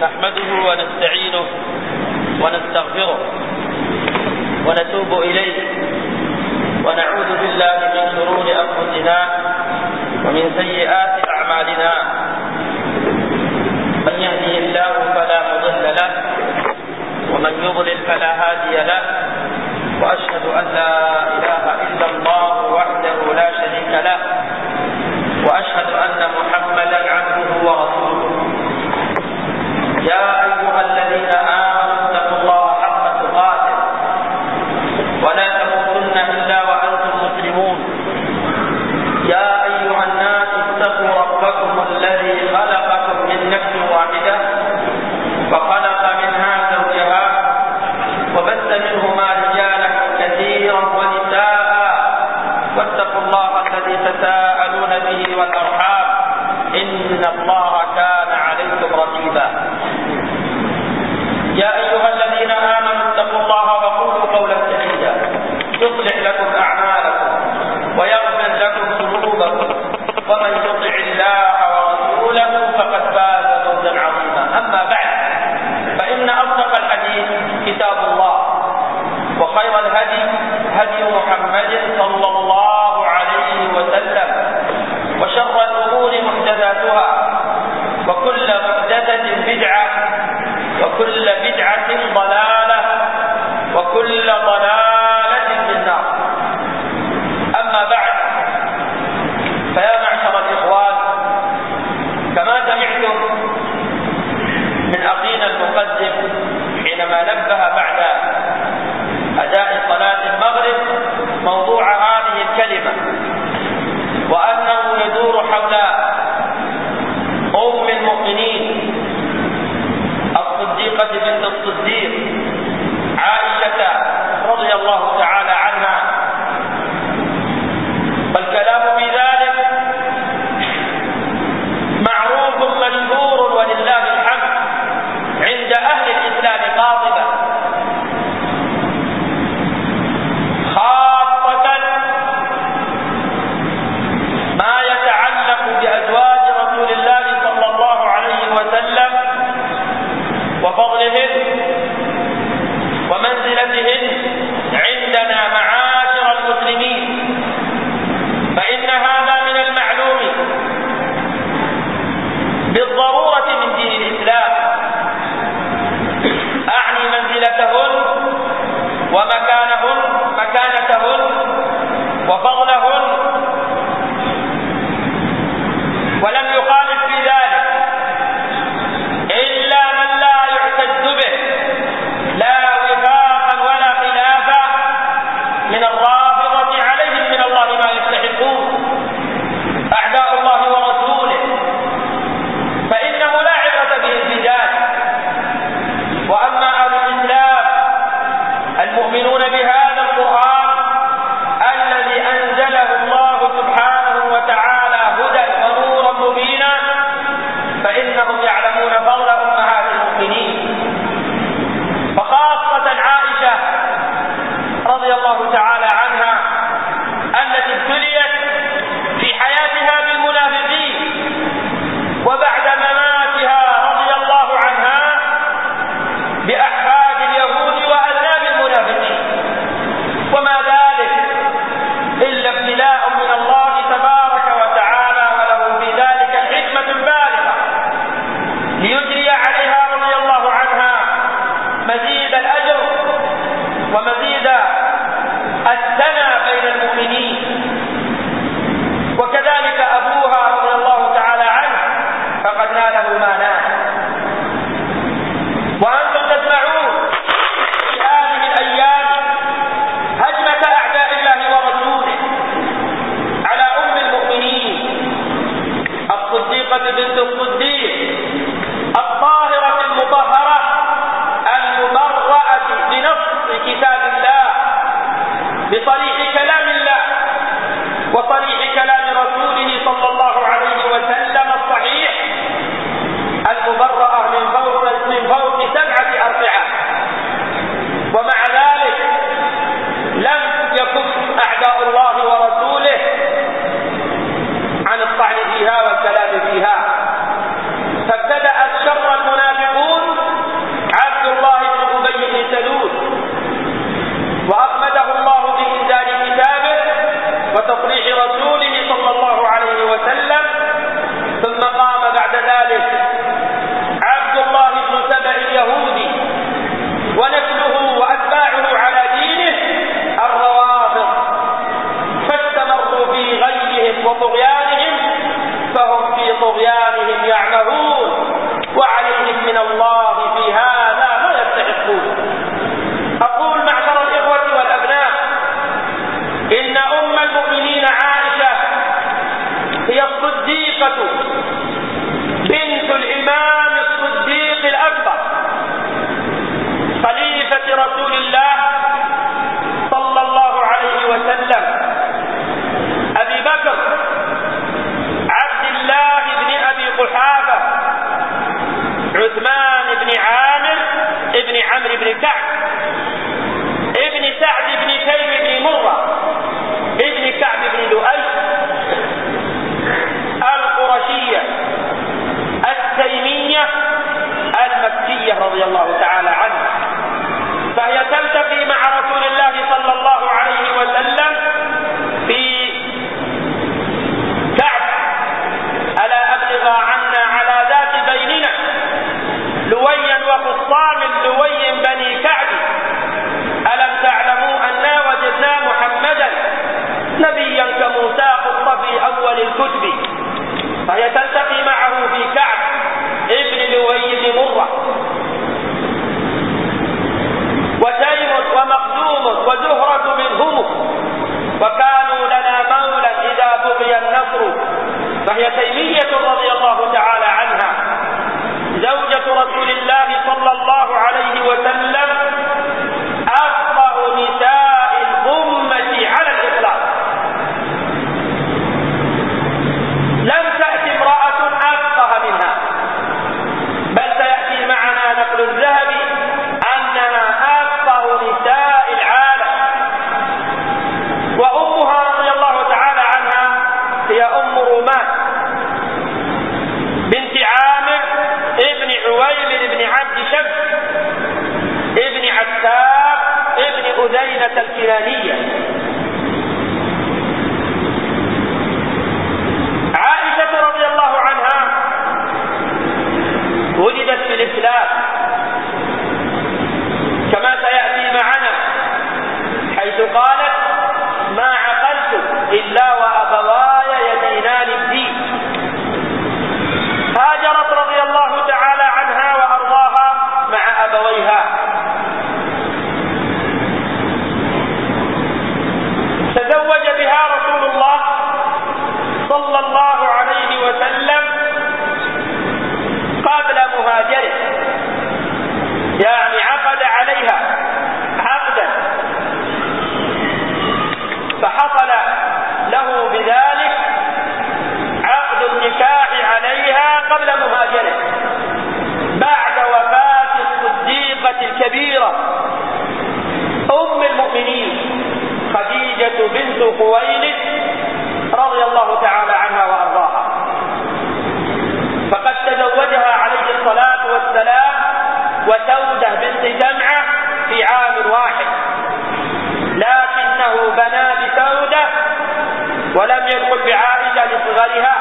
نحمده ونستعينه ونستغفره ونتوب إليه ونعوذ بالله من شرور أنفسنا ومن سيئات أعمالنا. من يهده الله فلا مضل له ومن يضلل فلا هادي له، وأشهد أن لا إله إلا الله وحده لا شريك له، وأشهد أن محمدا عبده ورسوله. يا أيها الذين آمنوا اتقوا الله حق تقاته ولا تموتن إلا وأنتم مسلمون. يا أيها الناس اتقوا ربكم الذي خلقكم من نفس واحدة وخلق منها زوجها وبث منهما رجالا كثيرا ونساء، واتقوا الله الذي تساءلون به والأرحام إن الله كان عليكم رقيبا. يا أيها الذين آمنوا اتقوا الله وقولوا قولا سديدا يصلح لكم أعمالكم ويغفر لكم ذنوبكم، ومن يطع الله ورسوله فقد فاز فوزا عظيما. أما بعد، فإن أصدق الحديث كتاب الله، وخير الهدي هدي محمد صلى الله عليه وسلم، وشر الأمور محدثاتها، وكل محدثة بدعة، وكل بدعة ضلالة، وكل ضلالة في النار. أما بعد، فيا معشر الإخوان، كما سمعتم من أخينا المقدم حينما نبه بعد أداء صلاة المغرب موضوع هذه الكلمة، وأنه يدور حول أم المؤمنين الصديقة بنت الصديق عائشة رضي الله تعالى عنها. والكلام في ذلك معروف مشهور ولله الحمد عند أهل الإسلام قاطبة، خاصة ما يتعلق بأزواج رسول الله صلى الله عليه وسلم وفضلهن ومنزلتهن عندنا معاشر المسلمين. فإن هذا من المعلوم بالضرورة من دين الإسلام، أعني منزلتهن ومكانتهن وفضلهن، ولم يخالف في ذلك إلا من لا يعتد به، لا وفاقا ولا خلافا من الرافضة عليهم من الله ما يستحقون أعداء الله ورسوله، فإنه لا عبرة بهم في ذلك. وأما أهل الإسلام المؤمنون بهذا القرآن الذي أنزله الله سبحانه وتعالى هدى ونورا مبينا، فإنهم يعلمون فضل أمهات المؤمنين، وخاصة عائشة رضي الله تعالى عنها التي ابتليت في حياتها بالمنافقين، وبعد مماتها رضي الله عنها بأحفاد اليهود وأذناب المنافقين، وما ذلك إلا ابتلاء من الله تبارك وتعالى، وله في ذلك حكمة بالغة ليجري عليها رضي الله عنها مزيد الأجر ومزيد الثنى بين المؤمنين. وكذلك أبوها رضي الله تعالى عنه فقد ناله ما نال. وأنتم تسمعون في هذه الأيام هجمة أعداء الله ورسوله على أم المؤمنين الصديقة بنت الصديق الطاهرة المطهرة المبرأة بنص كتاب الله، بصريح كلام الله وصريح كلام رسوله صلى الله عليه وسلم الصحيح، المبرأة من فوق 7 أربعة. ومع ذلك لم يكف أعداء الله ورسوله عن الطعن فيها والكلام فيها، يعمهون وعليهم من الله في هذا ما يستحقون. أقول معشر الإخوة والأبناء إن أم المؤمنين عائشة هي الصديقة بنت الإمام الصديق الأكبر خليفة رسول الله صلى الله عليه وسلم أبي بكر عبد الله بن أبي قحافة عثمان بن عامر بن عمرو بن كعب ابن سعد بن تيم بن مرة ابن كعب بن لؤي القرشية التيمية المكية رضي الله تعالى عنها. فهي تلتقي مع رسول الله صلى الله عليه وسلم في كعب. ألا أبلغ عنا على ذات بيننا لويا وخصام لوي بني كعب ألم تعلموا أنا وجدنا محمدا نبيا كموسى قط في أول الكتب. فهي تلتقي معه في كعب ابن لوي بن مرة. وتيم ومخزوم وزهرة منهم وكانوا لنا مولا إذا بغي النصر. فهي تيمية رضي الله تعالى عنها زوجة رسول الله صلى الله عليه وسلم أفضل نساء الأمة على الإطلاق. لم تأتي امرأة أفقه منها، بل سيأتي معنا نقل الذهبي أنها أفقه نساء العالم. وأمها رضي الله تعالى عنها هي أم رومان بنت عامر ابن عويمر بن عبد شمس ابن عتاب ابن أذينة الكنانية. عائشة رضي الله عنها ولدت في الإسلام كما سيأتي معنا، حيث قالت: ما عقلت إلا وأبواي يدينان الدين. هاجرت رضي الله تعالى عنها وأرضاها مع أبويها. تزوج بها رسول الله صلى الله عليه وسلم قبل مهاجره، يعني عقد عليها عقدا، فحصل له بذلك عقد النكاح عليها قبل مهاجره بعد وفاة الصديقة الكبيرة أم المؤمنين خديجة بنت خويلد رضي الله تعالى عنها وأرضاها. فقد تزوجها عليه الصلاة والسلام وسودة بنت جمعة في عام واحد، لكنه بنى بسودة ولم يدخل بعائشة لصغرها،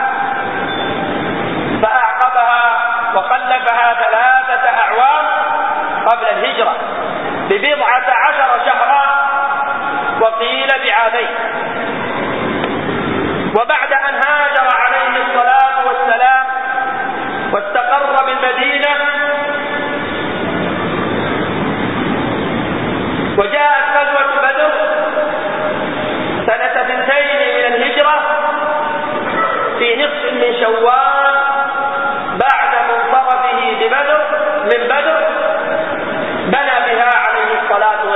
فأعقبها وخلفها 3 أعوام قبل الهجرة ب19 شهرا وقيل بعامين. وبعد أن هاجر عليه الصلاة والسلام واستقر بالمدينة وجاءت غزوة بدر سنة 2 من الهجرة في نصف من شوال بعد منصرفه من بدر، بنى بها عليه الصلاة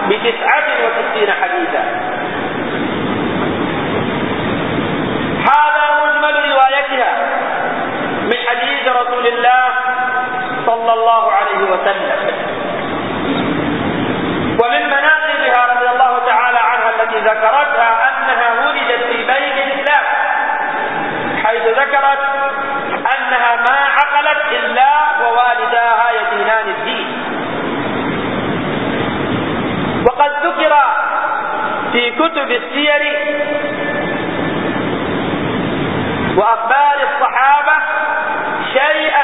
ب69 حديثا. هذا مجمل روايتها من حديث رسول الله صلى الله عليه وسلم. ومن مناقبها رضي الله تعالى عنها التي ذكرتها أنها ولدت في بيت الإسلام، حيث ذكرت أنها ما عقلت إلا ووالداها يدينان الدين. وقد ذكر في كتب السير وأخبار الصحابة شيئا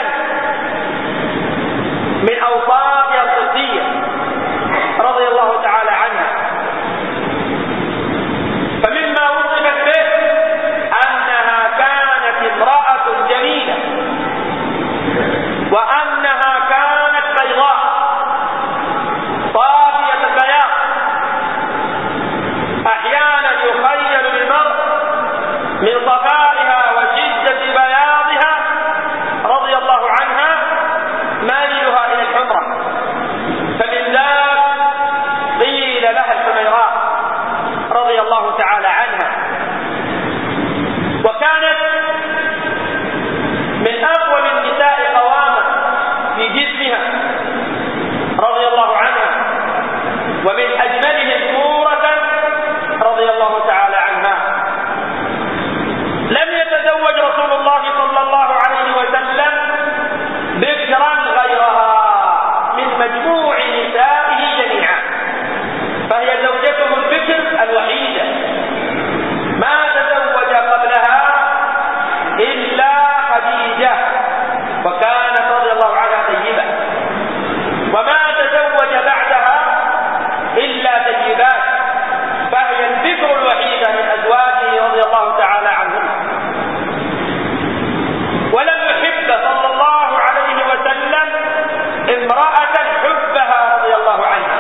من أوصافها القدسية رضي الله تعالى عنها. فمما وصفت به أنها كانت امرأة جميلة، وأنها كانت بيضاء صافية البياض، أحيانا يخيل للمرء من صفائها وشدة بياضها رضي الله عنها مائلها إلى الحمرة، فمن ذلك قيل لها الحميراء رضي الله تعالى عنها. وكانت من أقوم النساء قواما في جسمها رضي الله عنها، ومن أجملهم صورة رضي الله تعالى عنها. لم يتزوج رسول الله صلى الله عليه وسلم بكرا غيرها من مجموع نسائه جميعا، فهي زوجته البكر الوحيدة، ما تزوج قبلها إلا خديجة، وكانت رضي الله عنها طيبة، وما تزوج بعدها إلا طيبات، فهي البكر الوحيدة من أزواجه رضي الله تعالى عنهم. ولم يحب صلى الله عليه وسلم امرأة حبها رضي الله عنها.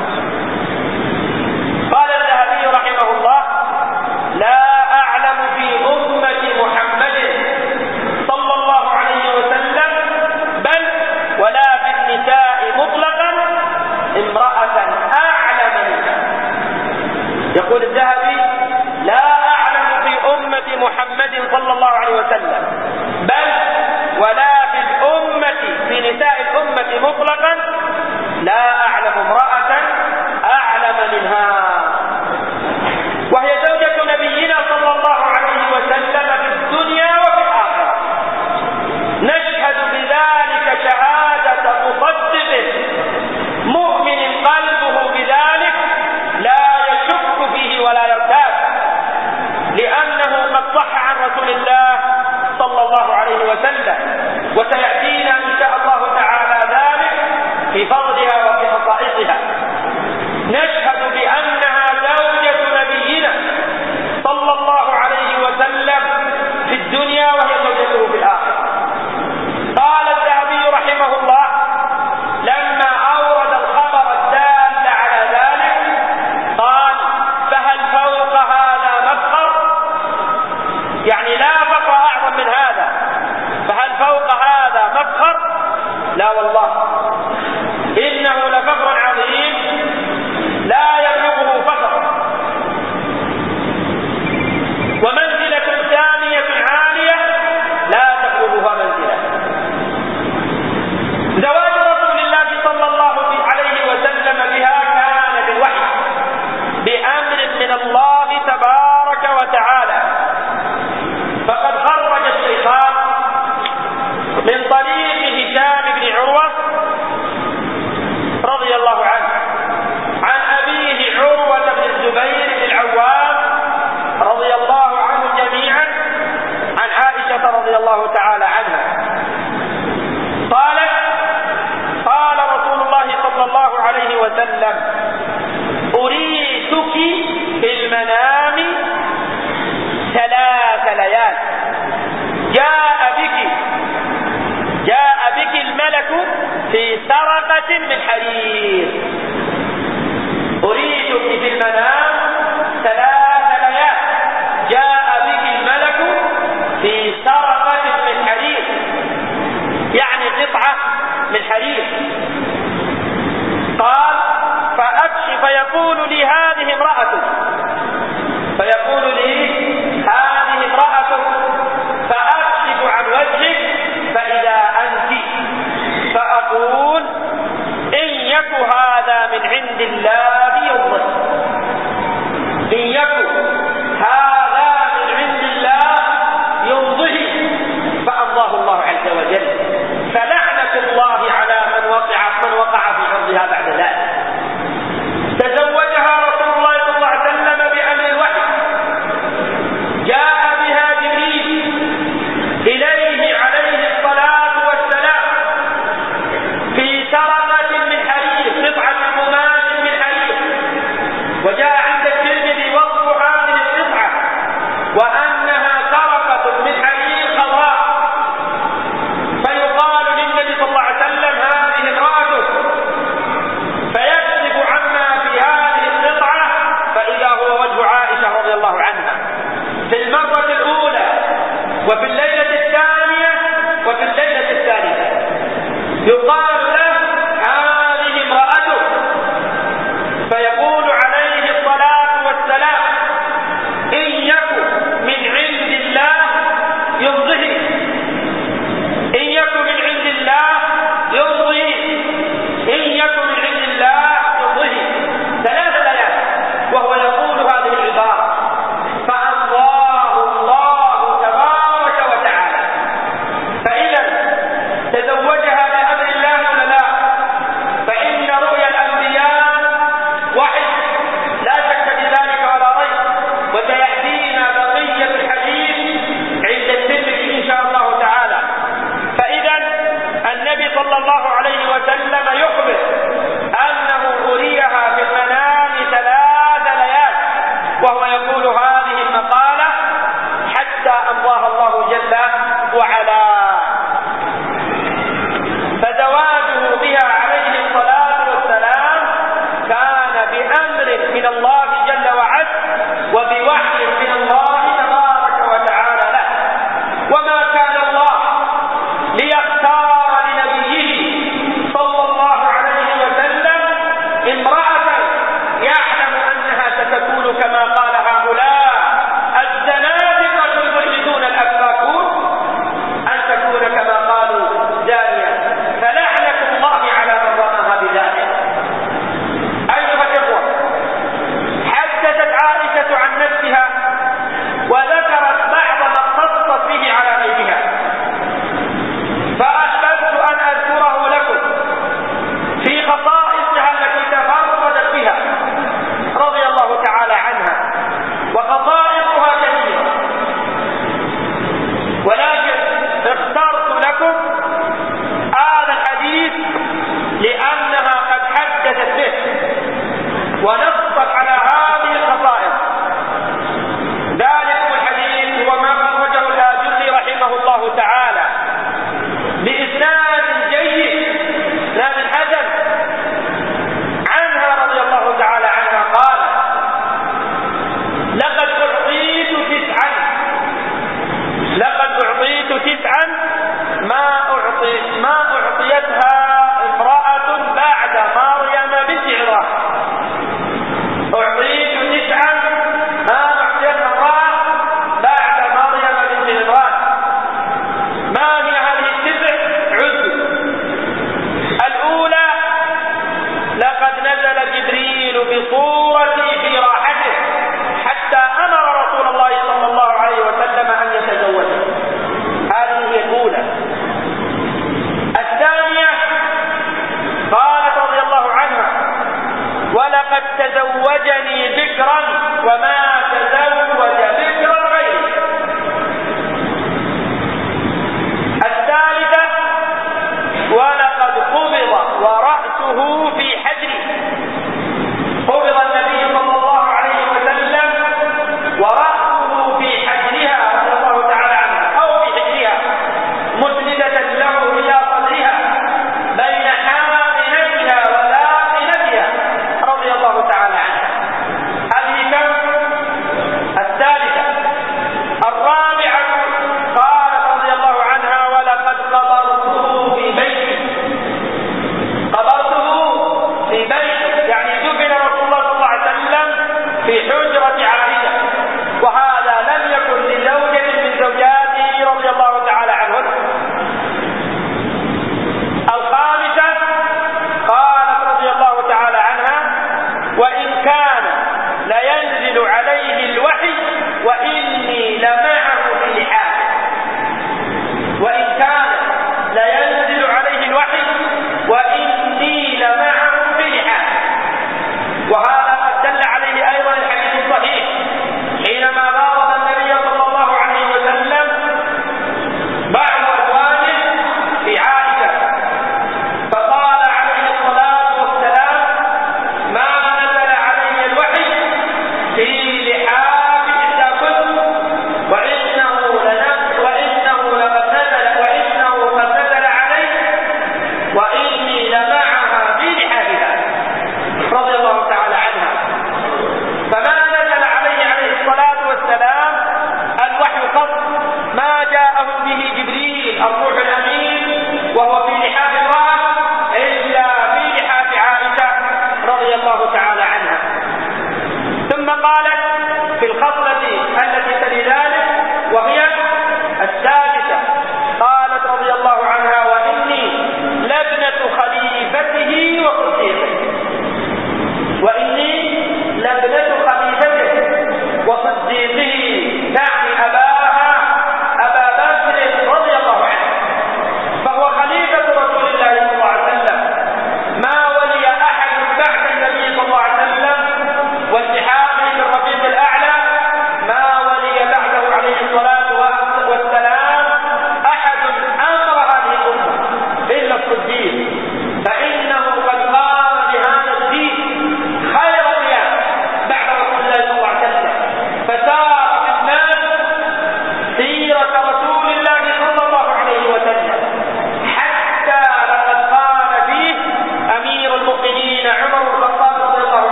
قال الذهبي رحمه الله: لا أعلم في أمة محمد صلى الله عليه وسلم بل ولا في النساء مطلقا امرأة أعلم منها. يقول الذهبي: لا أعلم في أمة محمد صلى الله عليه وسلم بل ولا في الأمة في نساء الأمة مطلقا لا أعلم امرأة أعلم منها، وهي زوجة نبينا صلى الله عليه وسلم في الدنيا وفي الآخرة. نشهد بذلك شهادة مصدق مؤمن قلبه بذلك لا يشك فيه ولا يرتاب، لأنه قد صح عن رسول الله صلى الله عليه وسلم، وسيأتينا إن شاء الله تعالى ذلك في فضلها وفي خصائصها. نشهد بأنها زوجة نبينا صلى الله عليه وسلم في الدنيا وهي زوجته في الآخرة. قال الذهبي رحمه الله لما أورد الخبر الدال على ذلك قال: فهل فوق هذا مفخر؟ يعني لا فخر أعظم من هذا، فهل فوق هذا مفخر؟ لا والله، إنه لفخر عظيم لا يبلغه فخر، ومنزلة ثانية عالية لا تبلغها منزلة. زواج رسول الله صلى الله عليه وسلم بها كان بالوحي بأمر من الله تبارك وتعالى. فقد خرج الشيخان من طريق هشام بن عروة رضي الله عنه عن أبيه عروة بن الزبير بن العوام رضي الله عنه جميعا عن عائشة رضي الله تعالى عنها قالت: قال رسول الله صلى الله عليه وسلم: أريتك في المنام 3 ليال، جاء بك الملك في سرقة من حرير. أريتك في المنام 3 ليال، جاء بك الملك في سرقة من حرير، يعني قطعة من حرير. قال: فأكشف يقول عند الله يمضي. إن يكن هذا من عند الله يمضي فأمضاه الله عز وجل. فلعنة الله على من وقع في عرضها بعد ذلك. تزوجها رسول الله صلى الله عليه وسلم بأمر الوحي، جاء بها جبريل إليه عليه الصلاة والسلام في سرقة من حرير، قطعة قماش من حرير. وجاء عند الترمذي وصف هذه القطعة وأنها سرقة من حرير خضراء. فيقال للنبي صلى الله عليه وسلم هذه امرأته، فيكشف عما في هذه القطعة فإذا هو وجه عائشة رضي الله عنها في المرة الأولى وفي الليلة الثانية وفي الليلة الثالثة. يقال له هذه امرأته، فيقول عليه الصلاة والسلام إن يكن من عند الله يمضيه، إن يكن من عند الله يمضيه، إن يكن من عند الله يمضيه. 3 ليال وهو يقول هذه العبارة، فأمضاه الله تبارك وتعالى. فإذا تزوجها بأمر الله ولا لا؟ فإن رؤيا الأنبياء وحي لا شك بذلك ولا ريب. وسيأتينا بقية الحديث عند الترمذي إن شاء الله تعالى. فإذا النبي صلى الله عليه وسلم يخبر أنه أريها في المنام 3 ليال وهو يقول هذه المقالة حتى أمضاها الله جل وعلا. فزواجه بها عليه الصلاة والسلام كان بأمر من الله جل وعلا وبوحي من الله تبارك وتعالى له. وما كان الله ليختار لنبيه صلى الله عليه وسلم امرأة يعلم أنها ستكون كما قال هؤلاء الزنادقة الملحدون الأفاكون، أن تكون كما قالوا زانية. فلعنة الله على من رماها بذلك. أيها الإخوة، حدثت عائشة عن نفسها وذكرت بعض ما اختصت به على غيرها، فأحببت أن أذكره لكم في خصائصها التي تفردت بها رضي الله تعالى عنها.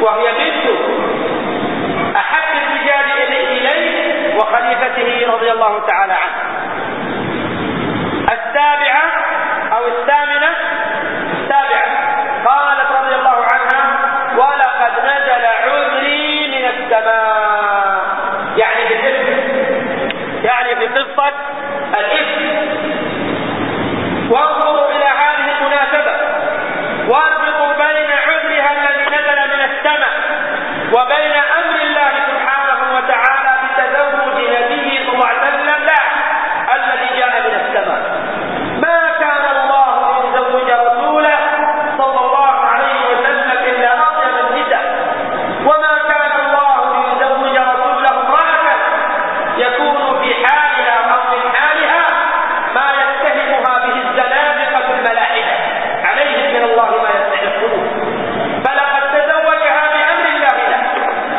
وهي بنت أحب الرجال إليه وخليفته رضي الله تعالى عنه. السابعة أو الثامنة، قالت رضي الله عنها: ولقد نزل عذري من السماء، يعني في قصة الإفك. وانظروا إلى هذه المناسبة، واربطوا بين عذرها الذي نزل من السماء وبين أمر الله سبحانه وتعالى بتزوج نبيه صلى الله عليه وسلم الذي جاء من السماء. ما كان الله ليزوج رسوله صلى الله عليه وسلم إلا أطيب النساء، وما كان الله ليزوج رسوله امرأة يكون في حالها أو من حالها ما يتهمها به الزنادقة الملاحدة، عليهم من الله ما يستحقون. فلقد تزوجها بأمر الله له،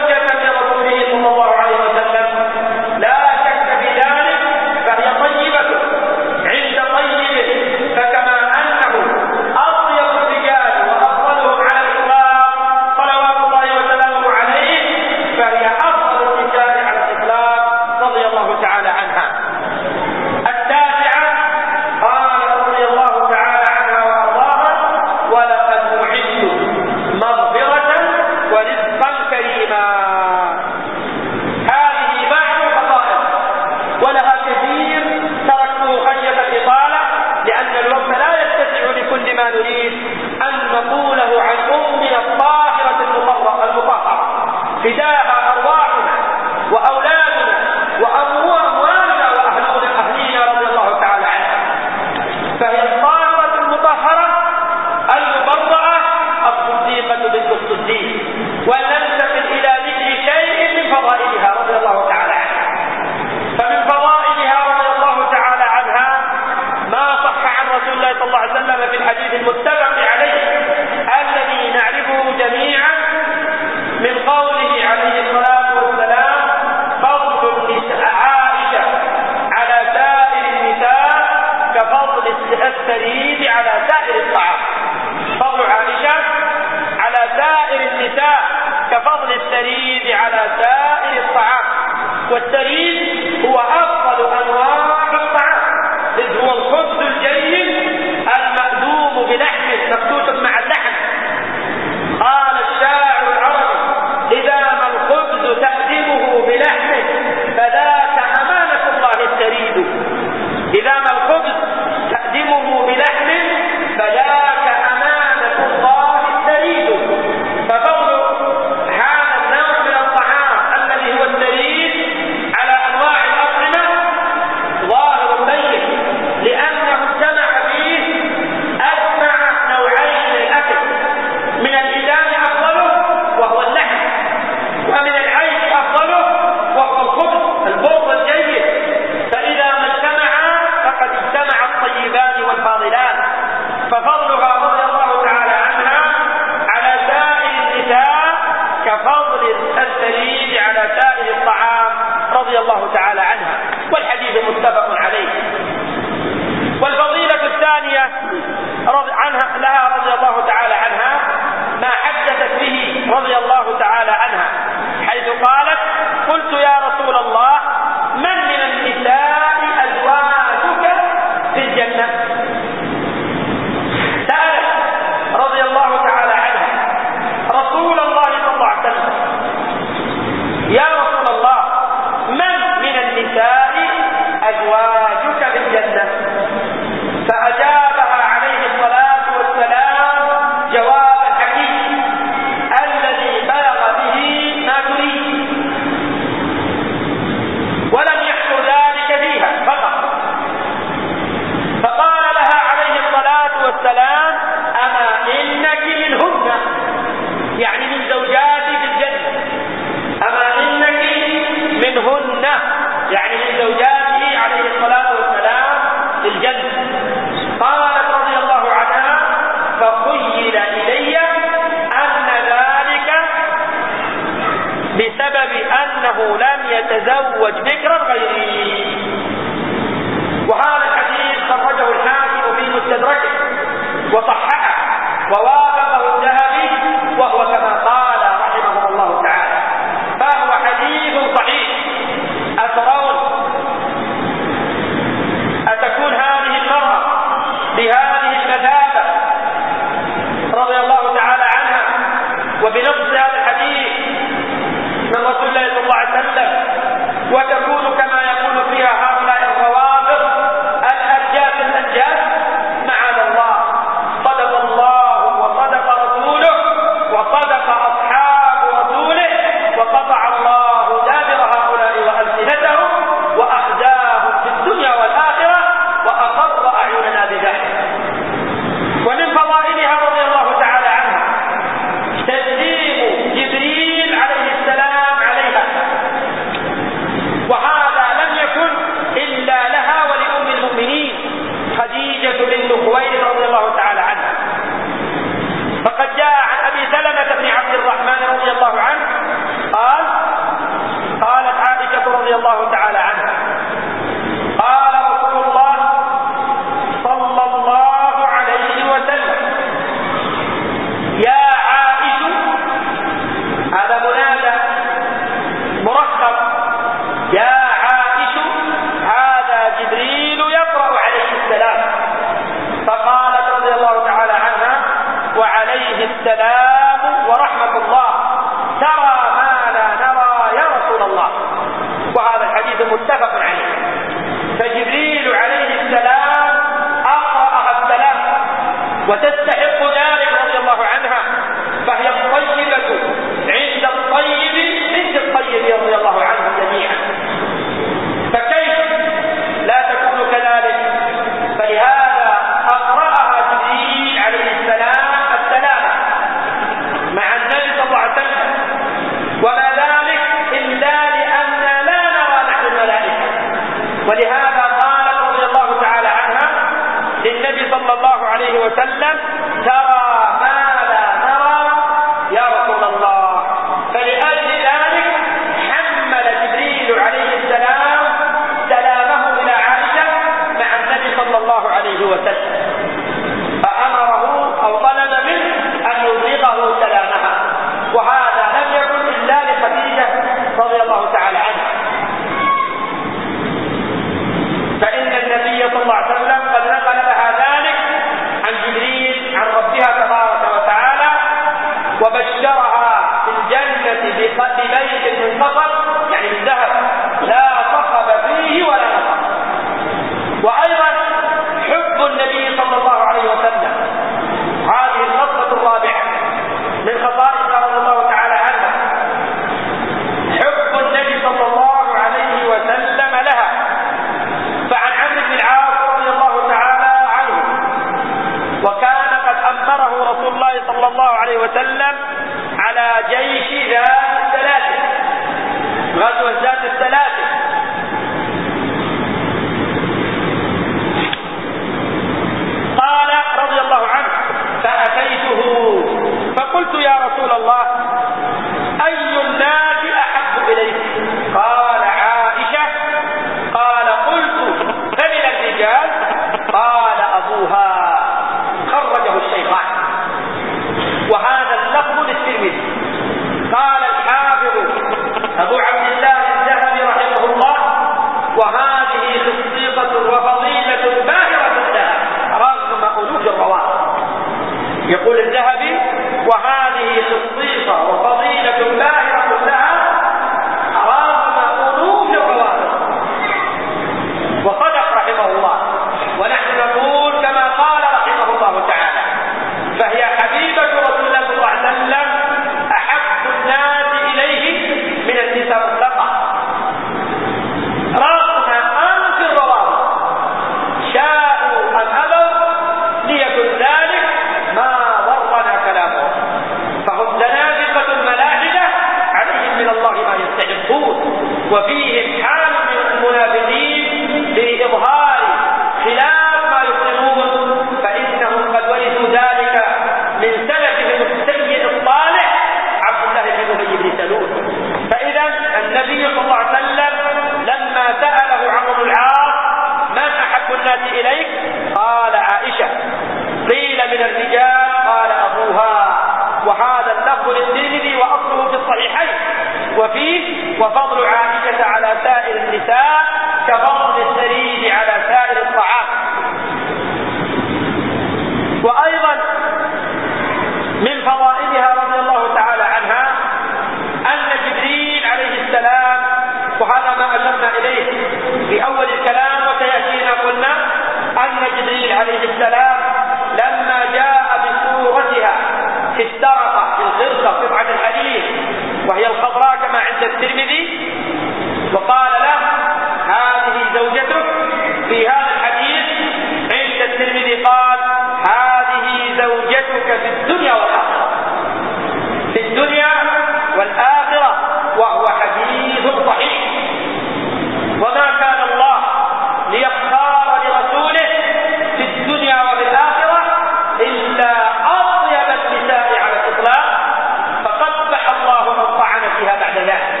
قال هذه زوجتك في الدنيا والآخرة، في الدنيا والآخرة، وهو حديث صحيح. وما كان الله ليختار لرسوله في الدنيا وفي الآخرة إلا أطيب النساء على الإطلاق، فقبح الله من طعن فيها بعد ذلك.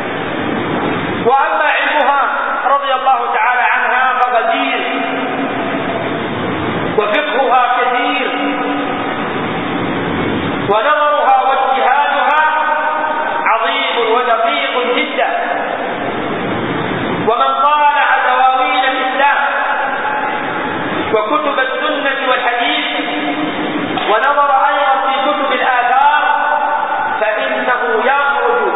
وأما علمها رضي الله تعالى عنها فغزير، وفقهها كثير، ونظرها واجتهادها عظيم ودقيق جدا. ومن طالع دواوين الإسلام وكتب السنة والحديث ونظر أيضا في كتب الآثار فإنه يخرج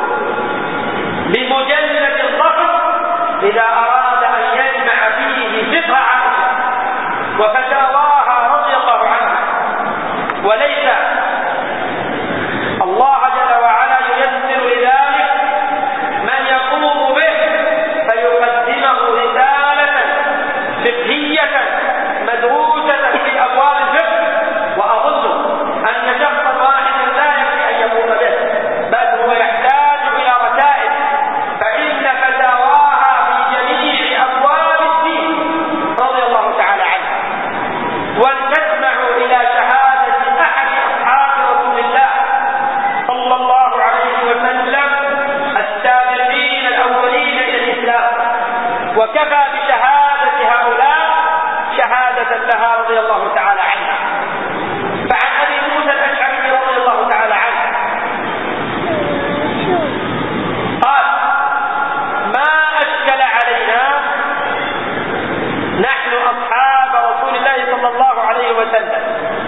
بمجلد ضخم إذا أراد أن يجمع فيه فقه عائشة وفتاواها رضي الله عنها. وليس الله جل وعلا ييسر لذلك من يقوم به فيقدمه رسالة فقهية مدروسة في أبواب الفقه، وأظن أن شخصا واحدا لا يكفي أن يقوم به، بل هو يحتاج إلى رسائل، فإن فتاواها في جميع أبواب الدين رضي الله تعالى عنها. ولتسمعوا إلى شهادة أحد أصحاب رسول الله صلى الله عليه وسلم السابقين الأولين إلى الإسلام، وكفى بشهادة هؤلاء شهادة لها رضي الله تعالى عنها. فعن أبي موسى الأشعري رضي الله تعالى عنه قال ما أشكل علينا نحن أصحاب رسول الله صلى الله عليه وسلم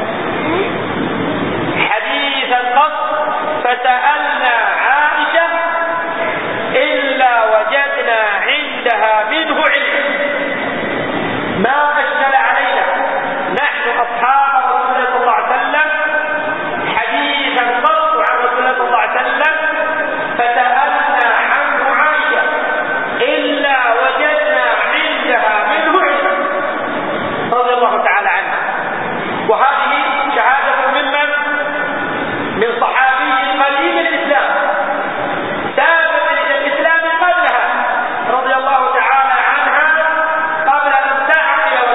حديثا قط فسألنا عائشة إلا وجدنا عندها منه علم. ما أشكل علينا نحن أصحاب رسول الله صلى الله عليه وسلم حديثا قط عن رسول الله صلى الله عليه وسلم فسألنا عنه عائشة إلا وجدنا عندها منه علم رضي الله تعالى عنها. وهذه شهادة ممن؟ من صحابي قديم الإسلام سابق إلى الإسلام قبلها رضي الله تعالى عنها، قبل أن تعقل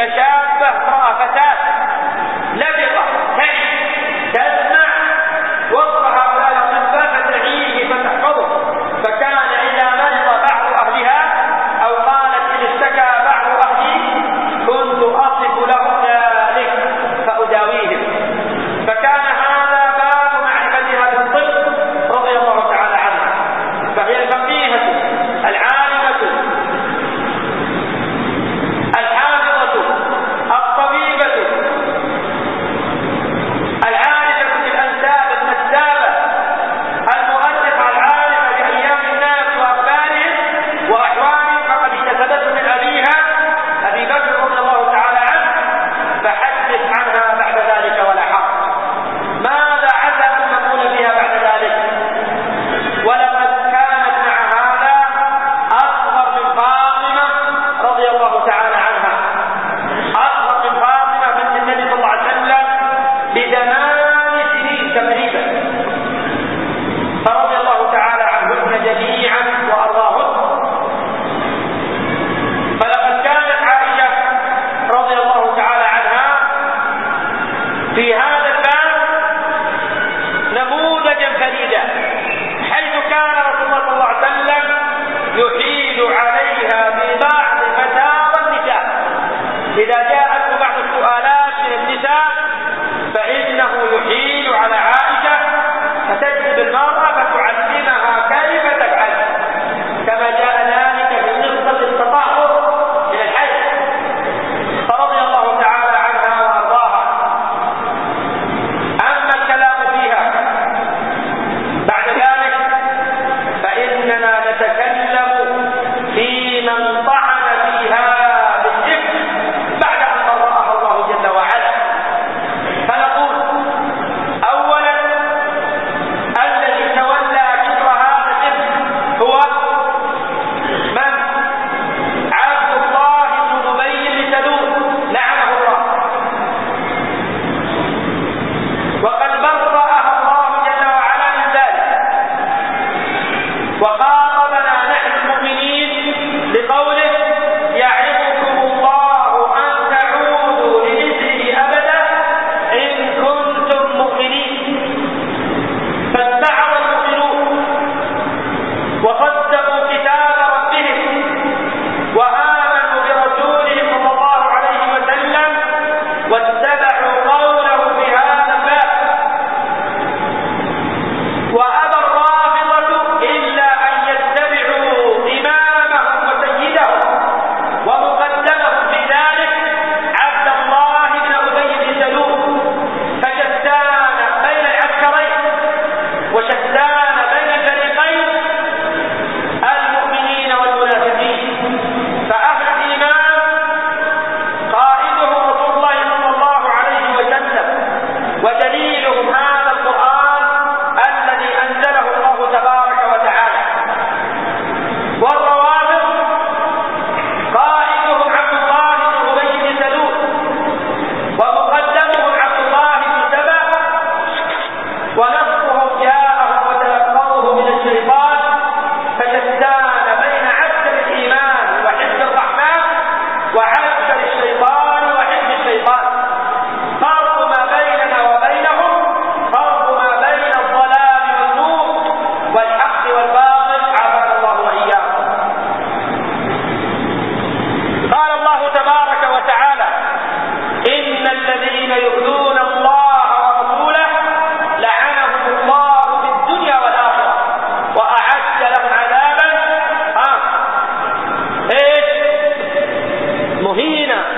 هي شابة امرأة فتاة لبقة تسمع وصف هؤلاء الأطباء فتعيه فتحفظه. فكان إذا مرض بعض أهلها أو قالت إن اشتكى بعض أهلي كنت أصف لهم ذلك فأداويهم. فكان هذا باب معرفتها بالطب رضي الله تعالى عنها. فهي الفقيهة العالمة الحافظة الطبيبة العارفة بالأنساب النسابة المؤرخة العارفة بأيام الناس وأخبارهم وأحوالهم، فقد اكتسبته من أبيها أبي بكر رضي الله تعالى عنه. فحدث عنها بعد ذلك ولا حرج. ماذا عسى أن نقول فيها بعد ذلك؟ ولقد كانت مع هذا أصغر من فاطمة رضي الله تعالى عنها، أصغر من فاطمة بنت النبي صلى الله عليه وسلم ب8 سنين تقريبا، فرضي الله تعالى عنهن جميعا وأرضاهن. فلقد كانت عائشة رضي الله تعالى عنها في هذا الباب نموذجا فريدا، حيث كان رسول الله صلى الله عليه وسلم يحيل عليها ببعض فتاوى النساء. إذا جاءت بعض السؤالات من النساء فإنه يحيل على عائشة فتجذب المرأة فتعلمها كيف تفعل، كما جاء ذلك في قصة التطهر من الحيض. فرضي الله تعالى عنها وأرضاها. أما الكلام فيها بعد ذلك فإننا نتكلم في من طعن فيها بالإفك بعد أن برأها الله جل وعلا. فنقول أولا الذي تولى كبر هذا الإفك هو من؟ عبد الله بن أبي بن سلول لعنه الله. وقد برأها الله جل وعلا من ذلك، وخاطبنا نحن المؤمنين بقوله يعظكم الله أن تعودوا لمثله أبدا إن كنتم مؤمنين. فاتبعوا المؤمنون وصدقوا كتاب ربهم وآمنوا برسوله صلى الله عليه وسلم واتبعوا قوله في هذا الباب. وأبى الرافضة إلا أن يتبعوا إمامهم وسيدهم ومقدمهم في ذلك عبد الله بن أبي بن سلول. فشتان بين العسكرين وشتان بين الفريقين المؤمنين والمنافقين. فأهل الإيمان قائدهم رسول الله صلى الله عليه وسلم ودليلهم هذا القرآن الذي أنزله الله تبارك وتعالى. والروافض قائدهم عبد الله بن أبي بن سلول ومقدمهم عبد الله بن سبأ، ونصرهم جاءهم وتلقوه من الشيطان. فشتان بين عسكر الإيمان وحزب الرحمن وعسكر الشيطان وحزب الشيطان. فرق ما بيننا وبينهم فرق ما بين الضلال والنور والحق والباطل، عافانا الله وإياكم. قال الله تبارك وتعالى إن الذين يؤذون الله ورسوله لعنهم الله في الدنيا والآخرة وأعد لهم عذابا مهينا.